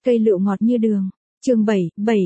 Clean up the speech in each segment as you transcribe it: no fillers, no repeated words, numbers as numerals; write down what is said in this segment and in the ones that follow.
Cây lựu ngọt như đường. Chương 7,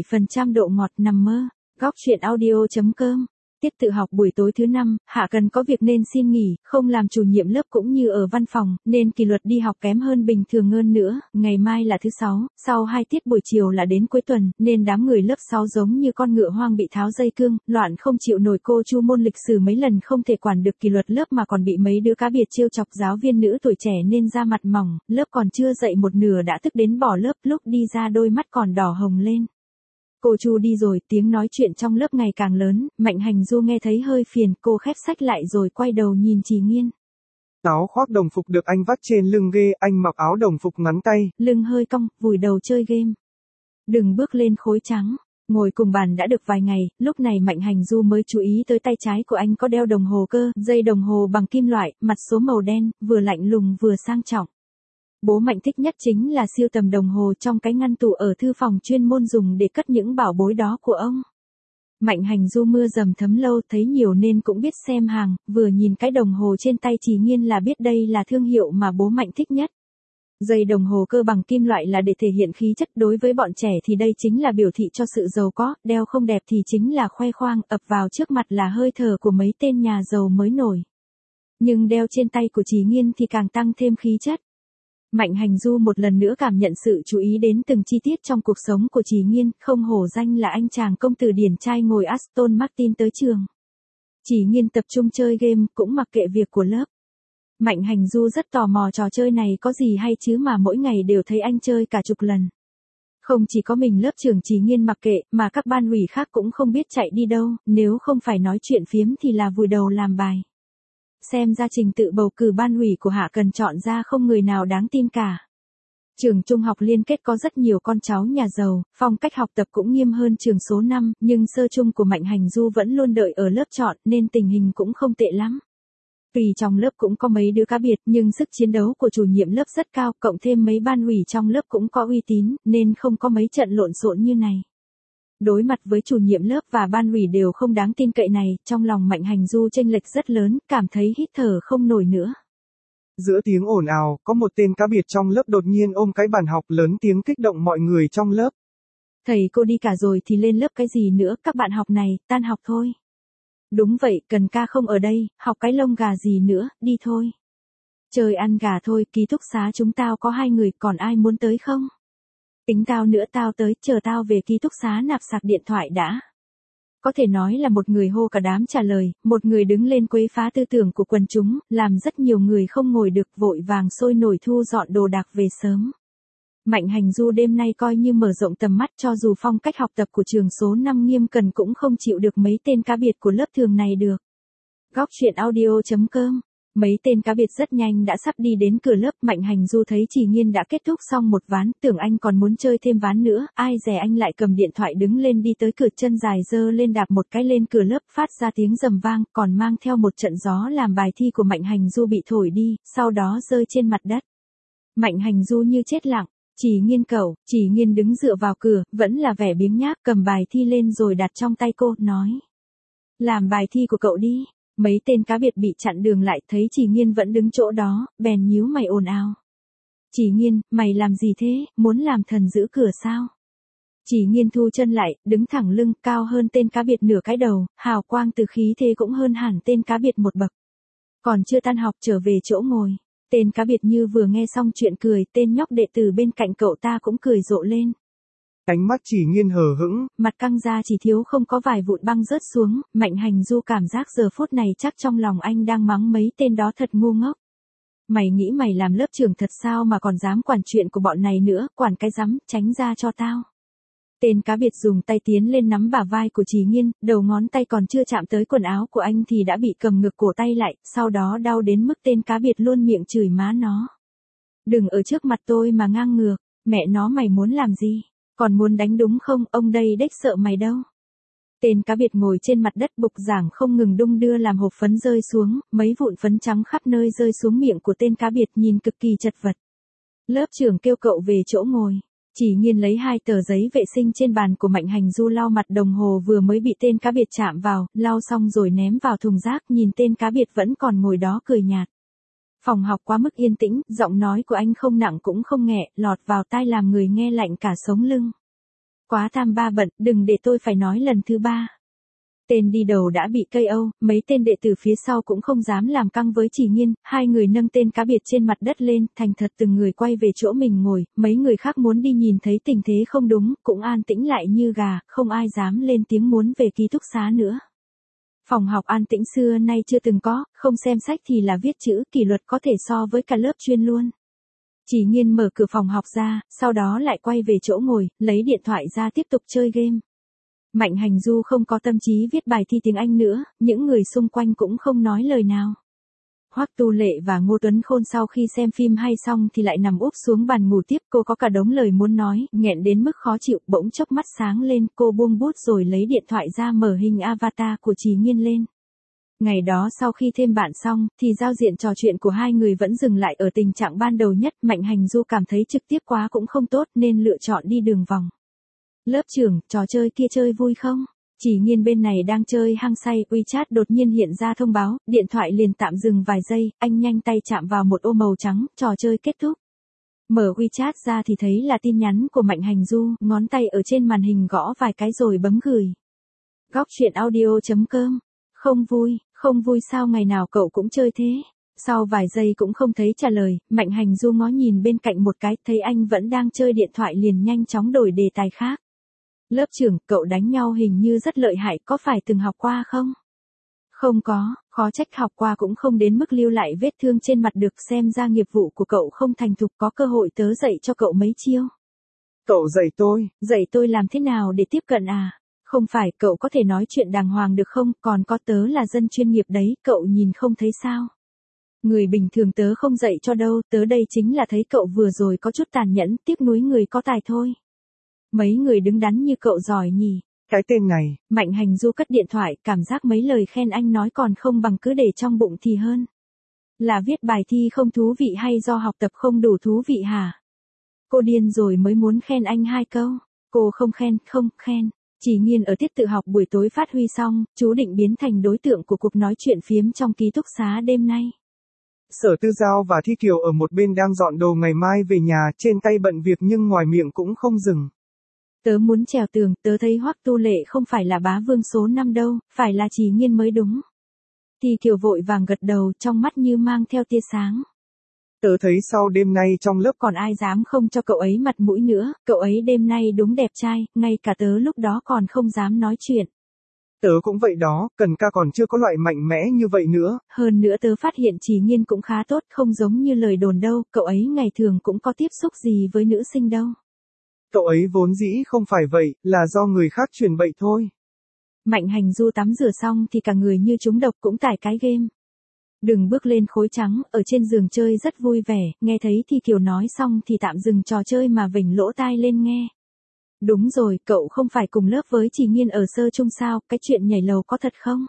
7% độ ngọt nằm mơ. Góc truyện audio.com. Tiết tự học buổi tối thứ 5, Hạ Cần có việc nên xin nghỉ, không làm chủ nhiệm lớp cũng như ở văn phòng, nên kỷ luật đi học kém hơn bình thường hơn nữa. Ngày mai là thứ 6, sau 2 tiết buổi chiều là đến cuối tuần, nên đám người lớp 6 giống như con ngựa hoang bị tháo dây cương, loạn không chịu nổi. Cô Chu môn lịch sử mấy lần không thể quản được kỷ luật lớp mà còn bị mấy đứa cá biệt trêu chọc giáo viên nữ tuổi trẻ nên da mặt mỏng, lớp còn chưa dậy một nửa đã tức đến bỏ lớp, lúc đi ra đôi mắt còn đỏ hồng lên. Cô Chu đi rồi, tiếng nói chuyện trong lớp ngày càng lớn, Mạnh Hành Du nghe thấy hơi phiền, cô khép sách lại rồi quay đầu nhìn Trì Nghiên. Áo khoác đồng phục được anh vắt trên lưng ghê, anh mặc áo đồng phục ngắn tay. Lưng hơi cong, vùi đầu chơi game. Đừng bước lên khối trắng. Ngồi cùng bàn đã được vài ngày, lúc này Mạnh Hành Du mới chú ý tới tay trái của anh có đeo đồng hồ cơ, dây đồng hồ bằng kim loại, mặt số màu đen, vừa lạnh lùng vừa sang trọng. Bố Mạnh thích nhất chính là siêu tầm đồng hồ trong cái ngăn tủ ở thư phòng chuyên môn dùng để cất những bảo bối đó của ông. Mạnh Hành Du mưa dầm thấm lâu thấy nhiều nên cũng biết xem hàng, vừa nhìn cái đồng hồ trên tay Trì Nghiên là biết đây là thương hiệu mà bố Mạnh thích nhất. Dây đồng hồ cơ bằng kim loại là để thể hiện khí chất, đối với bọn trẻ thì đây chính là biểu thị cho sự giàu có, đeo không đẹp thì chính là khoe khoang, ập vào trước mặt là hơi thở của mấy tên nhà giàu mới nổi. Nhưng đeo trên tay của Trì Nghiên thì càng tăng thêm khí chất. Mạnh Hành Du một lần nữa cảm nhận sự chú ý đến từng chi tiết trong cuộc sống của Trì Nghiên, không hổ danh là anh chàng công tử điển trai ngồi Aston Martin tới trường. Trì Nghiên tập trung chơi game, cũng mặc kệ việc của lớp. Mạnh Hành Du rất tò mò trò chơi này có gì hay chứ mà mỗi ngày đều thấy anh chơi cả chục lần. Không chỉ có mình lớp trưởng Trì Nghiên mặc kệ, mà các ban ủy khác cũng không biết chạy đi đâu, nếu không phải nói chuyện phiếm thì là vùi đầu làm bài. Xem ra trình tự bầu cử ban ủy của Hạ Cần chọn ra không người nào đáng tin cả. Trường trung học liên kết có rất nhiều con cháu nhà giàu, phong cách học tập cũng nghiêm hơn trường số 5, nhưng sơ trung của Mạnh Hành Du vẫn luôn đợi ở lớp chọn nên tình hình cũng không tệ lắm. Vì trong lớp cũng có mấy đứa cá biệt nhưng sức chiến đấu của chủ nhiệm lớp rất cao, cộng thêm mấy ban ủy trong lớp cũng có uy tín, nên không có mấy trận lộn xộn như này. Đối mặt với chủ nhiệm lớp và ban ủy đều không đáng tin cậy này, trong lòng Mạnh Hành Du chênh lệch rất lớn, cảm thấy hít thở không nổi nữa. Giữa tiếng ồn ào, có một tên cá biệt trong lớp đột nhiên ôm cái bàn học lớn tiếng kích động mọi người trong lớp. Thầy cô đi cả rồi thì lên lớp cái gì nữa, các bạn học này, tan học thôi. Đúng vậy, Cần ca không ở đây, học cái lông gà gì nữa, đi thôi. Trời ăn gà thôi, ký túc xá chúng tao có 2 người, còn ai muốn tới không? Tính tao nữa, tao tới, chờ tao về ký túc xá nạp sạc điện thoại đã. Có thể nói là một người hô cả đám trả lời, một người đứng lên quấy phá tư tưởng của quần chúng, làm rất nhiều người không ngồi được, vội vàng sôi nổi thu dọn đồ đạc về sớm. Mạnh Hành Du đêm nay coi như mở rộng tầm mắt, cho dù phong cách học tập của trường số 5 nghiêm cẩn cũng không chịu được mấy tên cá biệt của lớp thường này được. Góc truyện audio.com. Mấy tên cá biệt rất nhanh đã sắp đi đến cửa lớp. Mạnh Hành Du thấy Trì Nghiên đã kết thúc xong một ván, tưởng anh còn muốn chơi thêm ván nữa, ai dè anh lại cầm điện thoại đứng lên đi tới cửa, chân dài giơ lên đạp một cái lên cửa lớp, phát ra tiếng rầm vang, còn mang theo một trận gió làm bài thi của Mạnh Hành Du bị thổi đi, sau đó rơi trên mặt đất. Mạnh Hành Du như chết lặng. Trì Nghiên cậu, Trì Nghiên đứng dựa vào cửa, vẫn là vẻ biếng nhác, cầm bài thi lên rồi đặt trong tay cô, nói. Làm bài thi của cậu đi. Mấy tên cá biệt bị chặn đường lại, thấy Trì Nghiên vẫn đứng chỗ đó, bèn nhíu mày ồn ào. Trì Nghiên, mày làm gì thế, muốn làm thần giữ cửa sao? Trì Nghiên thu chân lại, đứng thẳng lưng, cao hơn tên cá biệt nửa cái đầu, hào quang từ khí thế cũng hơn hẳn tên cá biệt một bậc. Còn chưa tan học trở về chỗ ngồi, tên cá biệt như vừa nghe xong chuyện cười, tên nhóc đệ tử bên cạnh cậu ta cũng cười rộ lên. Ánh mắt Trì Nghiên hờ hững, mặt căng ra chỉ thiếu không có vài vụn băng rớt xuống. Mạnh Hành Du cảm giác giờ phút này chắc trong lòng anh đang mắng mấy tên đó thật ngu ngốc. Mày nghĩ mày làm lớp trưởng thật sao mà còn dám quản chuyện của bọn này nữa, quản cái rắm, tránh ra cho tao. Tên cá biệt dùng tay tiến lên nắm bả vai của Trì Nghiên, đầu ngón tay còn chưa chạm tới quần áo của anh thì đã bị cầm ngực cổ tay lại, sau đó đau đến mức tên cá biệt luôn miệng chửi má nó. Đừng ở trước mặt tôi mà ngang ngược, mẹ nó mày muốn làm gì? Còn muốn đánh đúng không, ông đây đếch sợ mày đâu. Tên cá biệt ngồi trên mặt đất bục giảng không ngừng đung đưa làm hộp phấn rơi xuống, mấy vụn phấn trắng khắp nơi rơi xuống miệng của tên cá biệt nhìn cực kỳ chật vật. Lớp trưởng kêu cậu về chỗ ngồi. Trì Nghiên lấy 2 tờ giấy vệ sinh trên bàn của Mạnh Hành Du lau mặt, đồng hồ vừa mới bị tên cá biệt chạm vào, lau xong rồi ném vào thùng rác, nhìn tên cá biệt vẫn còn ngồi đó cười nhạt. Phòng học quá mức yên tĩnh, giọng nói của anh không nặng cũng không nhẹ, lọt vào tai làm người nghe lạnh cả sống lưng. Quá tam ba bận, đừng để tôi phải nói lần thứ ba. Tên đi đầu đã bị KO, mấy tên đệ tử phía sau cũng không dám làm căng với Chỉ Nghiên, hai người nâng tên cá biệt trên mặt đất lên, thành thật từng người quay về chỗ mình ngồi, mấy người khác muốn đi nhìn thấy tình thế không đúng, cũng an tĩnh lại như gà, không ai dám lên tiếng muốn về ký túc xá nữa. Phòng học an tĩnh xưa nay chưa từng có, không xem sách thì là viết chữ, kỷ luật có thể so với cả lớp chuyên luôn. Chỉ Nghiên mở cửa phòng học ra, sau đó lại quay về chỗ ngồi, lấy điện thoại ra tiếp tục chơi game. Mạnh Hành Du không có tâm trí viết bài thi tiếng Anh nữa, những người xung quanh cũng không nói lời nào. Hoắc Tu Lệ và Ngô Tuấn Khôn sau khi xem phim hay xong thì lại nằm úp xuống bàn ngủ tiếp, cô có cả đống lời muốn nói, nghẹn đến mức khó chịu, bỗng chốc mắt sáng lên, cô buông bút rồi lấy điện thoại ra mở hình avatar của Chỉ Nghiên lên. Ngày đó sau khi thêm bạn xong, thì giao diện trò chuyện của hai người vẫn dừng lại ở tình trạng ban đầu nhất, Mạnh Hành Du cảm thấy trực tiếp quá cũng không tốt nên lựa chọn đi đường vòng. Lớp trưởng, trò chơi kia chơi vui không? Chỉ Nghiên bên này đang chơi hăng say, WeChat đột nhiên hiện ra thông báo, điện thoại liền tạm dừng vài giây, anh nhanh tay chạm vào một ô màu trắng, trò chơi kết thúc. Mở WeChat ra thì thấy là tin nhắn của Mạnh Hành Du, ngón tay ở trên màn hình gõ vài cái rồi bấm gửi. Góc chuyện audio.com. Không vui sao ngày nào cậu cũng chơi thế? Sau vài giây cũng không thấy trả lời, Mạnh Hành Du ngó nhìn bên cạnh một cái, thấy anh vẫn đang chơi điện thoại liền nhanh chóng đổi đề tài khác. Lớp trưởng, cậu đánh nhau hình như rất lợi hại, có phải từng học qua không? Không có, khó trách học qua cũng không đến mức lưu lại vết thương trên mặt được, xem ra nghiệp vụ của cậu không thành thục, có cơ hội tớ dạy cho cậu mấy chiêu. Cậu dạy tôi làm thế nào để tiếp cận à? Không phải, cậu có thể nói chuyện đàng hoàng được không, còn có tớ là dân chuyên nghiệp đấy, cậu nhìn không thấy sao? Người bình thường tớ không dạy cho đâu, tớ đây chính là thấy cậu vừa rồi có chút tàn nhẫn, tiếc nuối người có tài thôi. Mấy người đứng đắn như cậu giỏi nhỉ? Cái tên này. Mạnh Hành Du cất điện thoại, cảm giác mấy lời khen anh nói còn không bằng cứ để trong bụng thì hơn. Là viết bài thi không thú vị hay do học tập không đủ thú vị hả? Cô điên rồi mới muốn khen anh 2 câu. Cô không khen. Chỉ Nghiên ở tiết tự học buổi tối phát huy xong, chú định biến thành đối tượng của cuộc nói chuyện phiếm trong ký túc xá đêm nay. Sở Tư Giao và Thi Kiều ở một bên đang dọn đồ ngày mai về nhà, trên tay bận việc nhưng ngoài miệng cũng không dừng. Tớ muốn trèo tường, tớ thấy Hoắc Tu Lệ không phải là bá vương số 5 đâu, phải là Chỉ Nghiên mới đúng. Thi Kiều vội vàng gật đầu, trong mắt như mang theo tia sáng. Tớ thấy sau đêm nay trong lớp còn ai dám không cho cậu ấy mặt mũi nữa, cậu ấy đêm nay đúng đẹp trai, ngay cả tớ lúc đó còn không dám nói chuyện. Tớ cũng vậy đó, Cần Ca còn chưa có loại mạnh mẽ như vậy nữa. Hơn nữa tớ phát hiện Chỉ Nghiên cũng khá tốt, không giống như lời đồn đâu, cậu ấy ngày thường cũng có tiếp xúc gì với nữ sinh đâu. Cậu ấy vốn dĩ không phải vậy, là do người khác truyền bậy thôi. Mạnh Hành Du tắm rửa xong thì cả người như trúng độc cũng tải cái game. Đừng bước lên khối trắng, ở trên giường chơi rất vui vẻ, nghe thấy Thi Kiều nói xong thì tạm dừng trò chơi mà vểnh lỗ tai lên nghe. Đúng rồi, cậu không phải cùng lớp với Chỉ Nghiên ở sơ chung sao, cái chuyện nhảy lầu có thật không?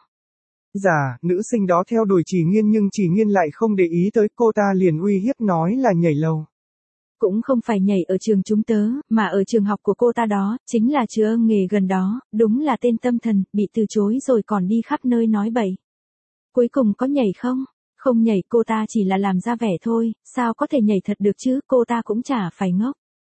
Dạ, nữ sinh đó theo đuổi Chỉ Nghiên nhưng Chỉ Nghiên lại không để ý tới cô ta liền uy hiếp nói là nhảy lầu. Cũng không phải nhảy ở trường chúng tớ, mà ở trường học của cô ta đó, chính là chứa nghề gần đó, đúng là tên tâm thần, bị từ chối rồi còn đi khắp nơi nói bậy. Cuối cùng có nhảy không? Không nhảy, cô ta chỉ là làm ra vẻ thôi, sao có thể nhảy thật được chứ, cô ta cũng chả phải ngốc.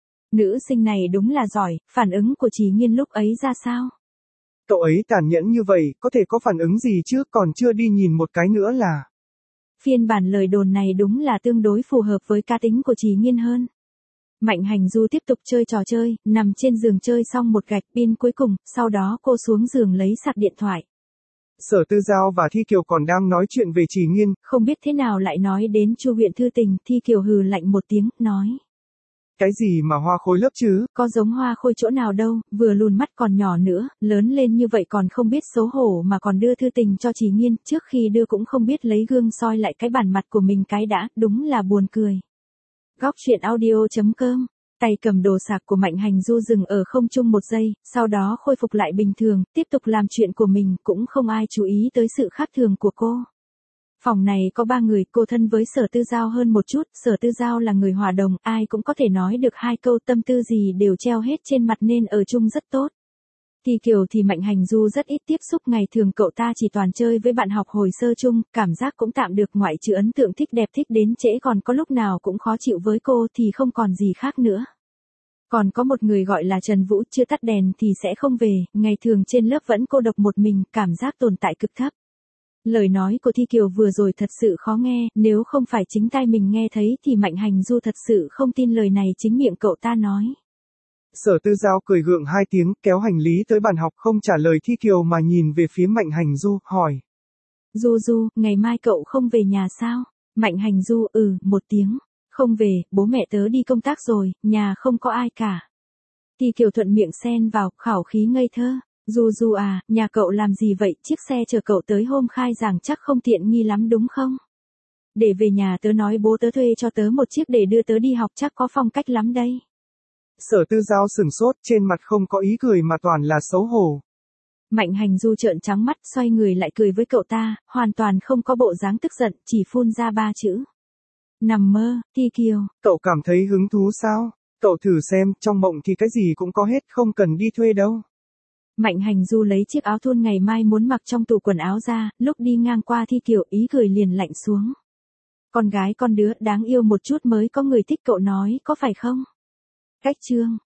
Nữ sinh này đúng là giỏi, phản ứng của Chỉ Nghiên lúc ấy ra sao? Cậu ấy tàn nhẫn như vậy, có thể có phản ứng gì chứ, còn chưa đi nhìn một cái nữa là. Phiên bản lời đồn này đúng là tương đối phù hợp với cá tính của Chỉ Nghiên hơn. Mạnh Hành Du tiếp tục chơi trò chơi, nằm trên giường chơi xong một gạch pin cuối cùng, sau đó cô xuống giường lấy sạc điện thoại. Sở Tư Giao và Thi Kiều còn đang nói chuyện về Chỉ Nghiên. Không biết thế nào lại nói đến Chu huyện thư tình, Thi Kiều hừ lạnh một tiếng, nói. Cái gì mà hoa khôi lớp chứ? Có giống hoa khôi chỗ nào đâu, vừa lùn mắt còn nhỏ nữa, lớn lên như vậy còn không biết xấu hổ mà còn đưa thư tình cho Chỉ Nghiên, trước khi đưa cũng không biết lấy gương soi lại cái bản mặt của mình cái đã, đúng là buồn cười. Góc chuyện audio.com. Tay cầm đồ sạc của Mạnh Hành Du dừng ở không trung một giây, sau đó khôi phục lại bình thường, tiếp tục làm chuyện của mình, cũng không ai chú ý tới sự khác thường của cô. Phòng này có 3 người, cô thân với Sở Tư Giao hơn một chút, Sở Tư Giao là người hòa đồng, ai cũng có thể nói được 2 câu, tâm tư gì đều treo hết trên mặt nên ở chung rất tốt. Thi Kiều thì Mạnh Hành Du rất ít tiếp xúc, ngày thường cậu ta chỉ toàn chơi với bạn học hồi sơ chung, cảm giác cũng tạm được, ngoại trừ ấn tượng thích đẹp thích đến trễ còn có lúc nào cũng khó chịu với cô thì không còn gì khác nữa. Còn có một người gọi là Trần Vũ, chưa tắt đèn thì sẽ không về, ngày thường trên lớp vẫn cô độc một mình, cảm giác tồn tại cực thấp. Lời nói của Thi Kiều vừa rồi thật sự khó nghe, nếu không phải chính tai mình nghe thấy thì Mạnh Hành Du thật sự không tin lời này chính miệng cậu ta nói. Sở Tư Giao cười gượng hai tiếng, kéo hành lý tới bàn học, không trả lời Thi Kiều mà nhìn về phía Mạnh Hành Du, hỏi. Du Du, ngày mai cậu không về nhà sao? Mạnh Hành Du, một tiếng. Không về, bố mẹ tớ đi công tác rồi, nhà không có ai cả. Thi Kiều thuận miệng xen vào, khẩu khí ngây thơ. Du Du à, nhà cậu làm gì vậy, chiếc xe chở cậu tới hôm khai giảng chắc không tiện nghi lắm đúng không? Để về nhà tớ nói bố tớ thuê cho tớ một chiếc để đưa tớ đi học, chắc có phong cách lắm đây. Sở Tư Giao sửng sốt, trên mặt không có ý cười mà toàn là xấu hổ. Mạnh Hành Du trợn trắng mắt, xoay người lại cười với cậu ta, hoàn toàn không có bộ dáng tức giận, chỉ phun ra 3 chữ. Nằm mơ. Thi Kiều. Cậu cảm thấy hứng thú sao? Cậu thử xem, trong mộng thì cái gì cũng có hết, không cần đi thuê đâu. Mạnh Hành Du lấy chiếc áo thun ngày mai muốn mặc trong tủ quần áo ra, lúc đi ngang qua Thi Kiều ý cười liền lạnh xuống. Con gái con đứa đáng yêu một chút mới có người thích cậu nói, có phải không? Cách chương